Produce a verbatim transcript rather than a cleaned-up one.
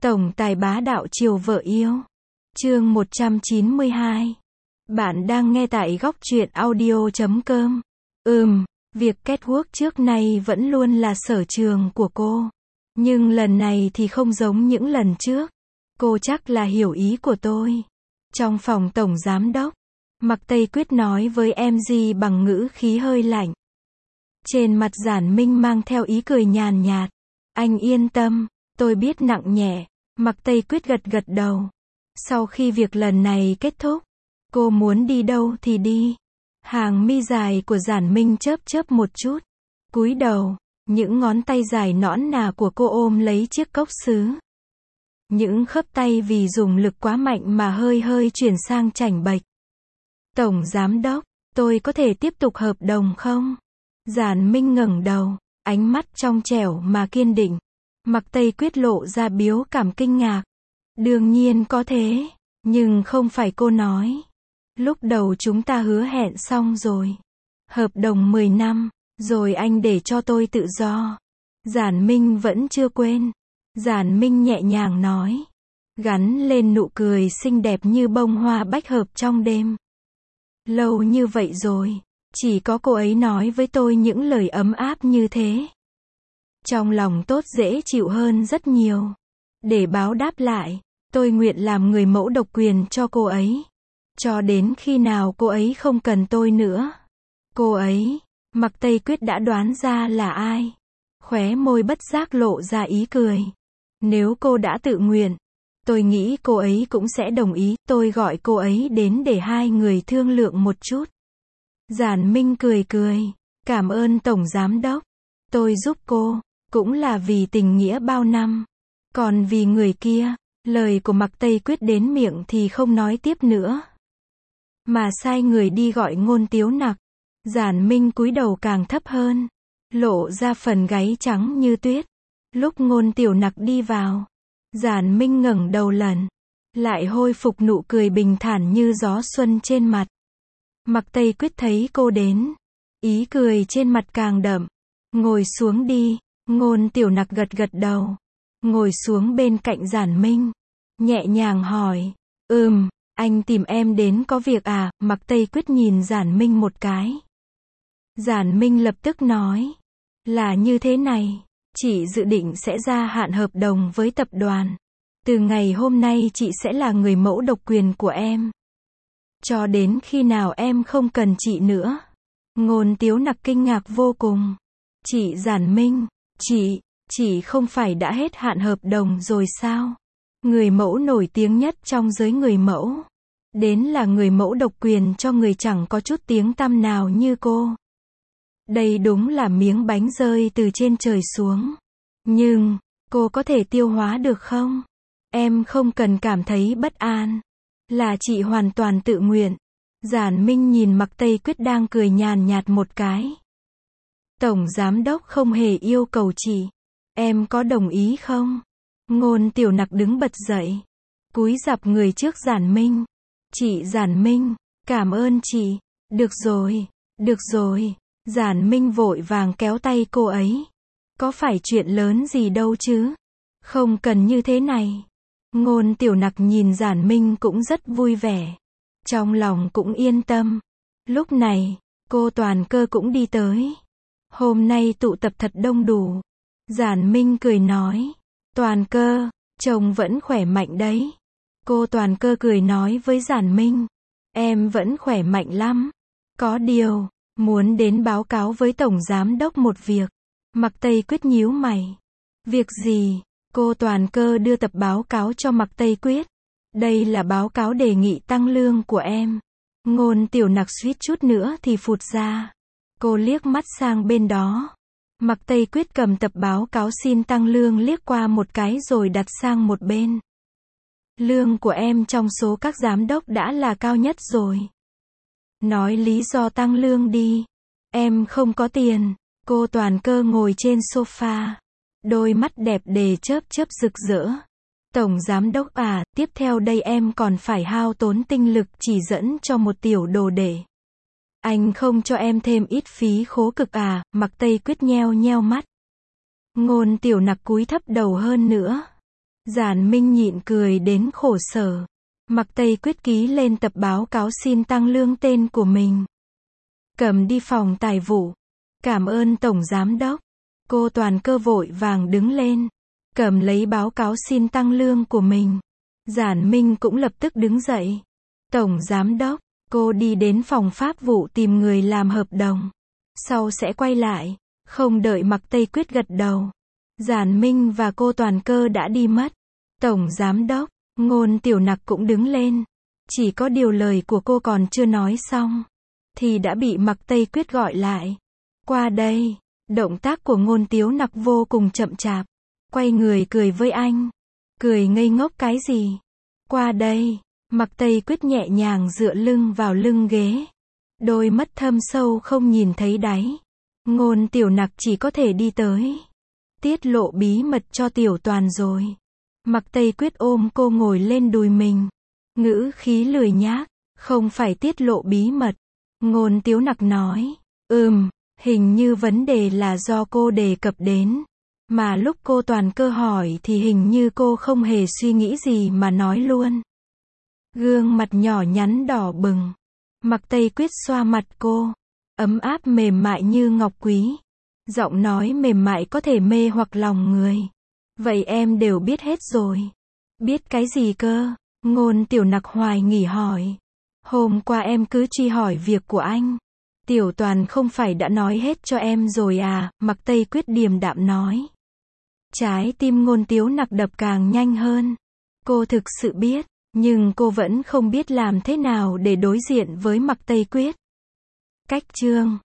Tổng tài bá đạo chiều vợ yêu. Chương một trăm chín mươi hai. Bạn đang nghe tại góc truyện audio chấm com. Ừm, việc catwalk trước nay vẫn luôn là sở trường của cô. Nhưng lần này thì không giống những lần trước. Cô chắc là hiểu ý của tôi. Trong phòng tổng giám đốc, Mạc Tây Quyết nói với em giê bằng ngữ khí hơi lạnh. Trên mặt Giản Minh mang theo ý cười nhàn nhạt. Anh yên tâm, tôi biết nặng nhẹ. Mạc Tây Quyết gật gật đầu. Sau khi việc lần này kết thúc, cô muốn đi đâu thì đi. Hàng mi dài của Giản Minh chớp chớp một chút. Cúi đầu, những ngón tay dài nõn nà của cô ôm lấy chiếc cốc sứ. Những khớp tay vì dùng lực quá mạnh mà hơi hơi chuyển sang chảnh bệch. Tổng giám đốc, tôi có thể tiếp tục hợp đồng không? Giản Minh ngẩng đầu, ánh mắt trong trẻo mà kiên định. Mạc Tây Quyết lộ ra biếu cảm kinh ngạc. Đương nhiên có thế, nhưng không phải cô nói. Lúc đầu chúng ta hứa hẹn xong rồi. Hợp đồng mười năm, rồi anh để cho tôi tự do. Giản Minh vẫn chưa quên. Giản Minh nhẹ nhàng nói. Gắn lên nụ cười xinh đẹp như bông hoa bách hợp trong đêm. Lâu như vậy rồi, chỉ có cô ấy nói với tôi những lời ấm áp như thế. Trong lòng tốt dễ chịu hơn rất nhiều. Để báo đáp lại, tôi nguyện làm người mẫu độc quyền cho cô ấy. Cho đến khi nào cô ấy không cần tôi nữa. Cô ấy, Mạc Tây Quyết đã đoán ra là ai. Khóe môi bất giác lộ ra ý cười. Nếu cô đã tự nguyện, tôi nghĩ cô ấy cũng sẽ đồng ý. Tôi gọi cô ấy đến để hai người thương lượng một chút. Giản Minh cười cười. Cảm ơn Tổng Giám Đốc. Tôi giúp cô, cũng là vì tình nghĩa bao năm. Còn vì người kia, lời của Mạc Tây Quyết đến miệng thì không nói tiếp nữa. Mà sai người đi gọi Ngôn Tiếu Nặc. Giản Minh cúi đầu càng thấp hơn. Lộ ra phần gáy trắng như tuyết. Lúc Ngôn Tiểu Nặc đi vào, Giản Minh ngẩng đầu lần. Lại hồi phục nụ cười bình thản như gió xuân trên mặt. Mạc Tây Quyết thấy cô đến. Ý cười trên mặt càng đậm. Ngồi xuống đi. Ngôn Tiểu Nặc gật gật đầu. Ngồi xuống bên cạnh Giản Minh. Nhẹ nhàng hỏi. Ừm, anh tìm em đến có việc à? Mạc Tây Quyết nhìn Giản Minh một cái. Giản Minh lập tức nói. Là như thế này. Chị dự định sẽ gia hạn hợp đồng với tập đoàn. Từ ngày hôm nay chị sẽ là người mẫu độc quyền của em. Cho đến khi nào em không cần chị nữa. Ngôn Tiếu Nặc kinh ngạc vô cùng. Chị Giản Minh, chị, chị không phải đã hết hạn hợp đồng rồi sao? Người mẫu nổi tiếng nhất trong giới người mẫu. Đến là người mẫu độc quyền cho người chẳng có chút tiếng tăm nào như cô. Đây đúng là miếng bánh rơi từ trên trời xuống. Nhưng, cô có thể tiêu hóa được không? Em không cần cảm thấy bất an. Là chị hoàn toàn tự nguyện. Giản Minh nhìn Mạc Tây Quyết đang cười nhàn nhạt một cái. Tổng Giám Đốc không hề yêu cầu chị. Em có đồng ý không? Ngôn Tiểu Nặc đứng bật dậy. Cúi rạp người trước Giản Minh. Chị Giản Minh, cảm ơn chị. Được rồi, được rồi. Giản Minh vội vàng kéo tay cô ấy. Có phải chuyện lớn gì đâu chứ? Không cần như thế này. Ngôn Tiểu Nặc nhìn Giản Minh cũng rất vui vẻ. Trong lòng cũng yên tâm. Lúc này, cô Toàn Cơ cũng đi tới. Hôm nay tụ tập thật đông đủ. Giản Minh cười nói. Toàn Cơ, chồng vẫn khỏe mạnh đấy. Cô Toàn Cơ cười nói với Giản Minh. Em vẫn khỏe mạnh lắm. Có điều, muốn đến báo cáo với Tổng Giám Đốc một việc. Mạc Tây Quyết nhíu mày. Việc gì? Cô Toàn Cơ đưa tập báo cáo cho Mạc Tây Quyết. Đây là báo cáo đề nghị tăng lương của em. Ngôn Tiểu Nặc suýt chút nữa thì phụt ra. Cô liếc mắt sang bên đó. Mạc Tây Quyết cầm tập báo cáo xin tăng lương liếc qua một cái rồi đặt sang một bên. Lương của em trong số các giám đốc đã là cao nhất rồi. Nói lý do tăng lương đi. Em không có tiền. Cô Toàn Cơ ngồi trên sofa. Đôi mắt đẹp đề chớp chớp rực rỡ. Tổng Giám Đốc à, tiếp theo đây em còn phải hao tốn tinh lực chỉ dẫn cho một tiểu đồ đệ. Anh không cho em thêm ít phí khố cực à? Mạc Tây Quyết nheo nheo mắt. Ngôn Tiểu Nặc cúi thấp đầu hơn nữa. Giản Minh nhịn cười đến khổ sở. Mặc Tây Quyết ký lên tập báo cáo xin tăng lương tên của mình. Cầm đi phòng tài vụ. Cảm ơn Tổng Giám Đốc. Cô Toàn Cơ vội vàng đứng lên. Cầm lấy báo cáo xin tăng lương của mình. Giản Minh cũng lập tức đứng dậy. Tổng Giám Đốc, cô đi đến phòng pháp vụ tìm người làm hợp đồng. Sau sẽ quay lại. Không đợi Mặc Tây Quyết gật đầu. Giản Minh và cô Toàn Cơ đã đi mất. Tổng Giám Đốc, Ngôn Tiểu Nặc cũng đứng lên. Chỉ có điều lời của cô còn chưa nói xong. Thì đã bị Mặc Tây Quyết gọi lại. Qua đây. Động tác của Ngôn Tiếu Nặc vô cùng chậm chạp. Quay người cười với anh. Cười ngây ngốc cái gì? Qua đây. Mặc Tây Quyết nhẹ nhàng dựa lưng vào lưng ghế. Đôi mắt thâm sâu không nhìn thấy đáy. Ngôn Tiểu Nặc chỉ có thể đi tới. Tiết lộ bí mật cho Tiểu Toàn rồi. Mặc Tây Quyết ôm cô ngồi lên đùi mình. Ngữ khí lười nhác. Không phải tiết lộ bí mật. Ngôn Tiếu Nặc nói. Ừm, hình như vấn đề là do cô đề cập đến. Mà lúc cô Toàn Cơ hỏi thì hình như cô không hề suy nghĩ gì mà nói luôn. Gương mặt nhỏ nhắn đỏ bừng. Mặc Tây Quyết xoa mặt cô. Ấm áp mềm mại như ngọc quý. Giọng nói mềm mại có thể mê hoặc lòng người. Vậy em đều biết hết rồi. Biết cái gì cơ? Ngôn Tiểu Nặc hoài nghỉ hỏi. Hôm qua em cứ truy hỏi việc của anh. Tiểu Toàn không phải đã nói hết cho em rồi à? Mặc Tây Quyết điềm đạm nói. Trái tim Ngôn Tiếu Nặc đập càng nhanh hơn. Cô thực sự biết, nhưng cô vẫn không biết làm thế nào để đối diện với Mặc Tây Quyết. Cách chương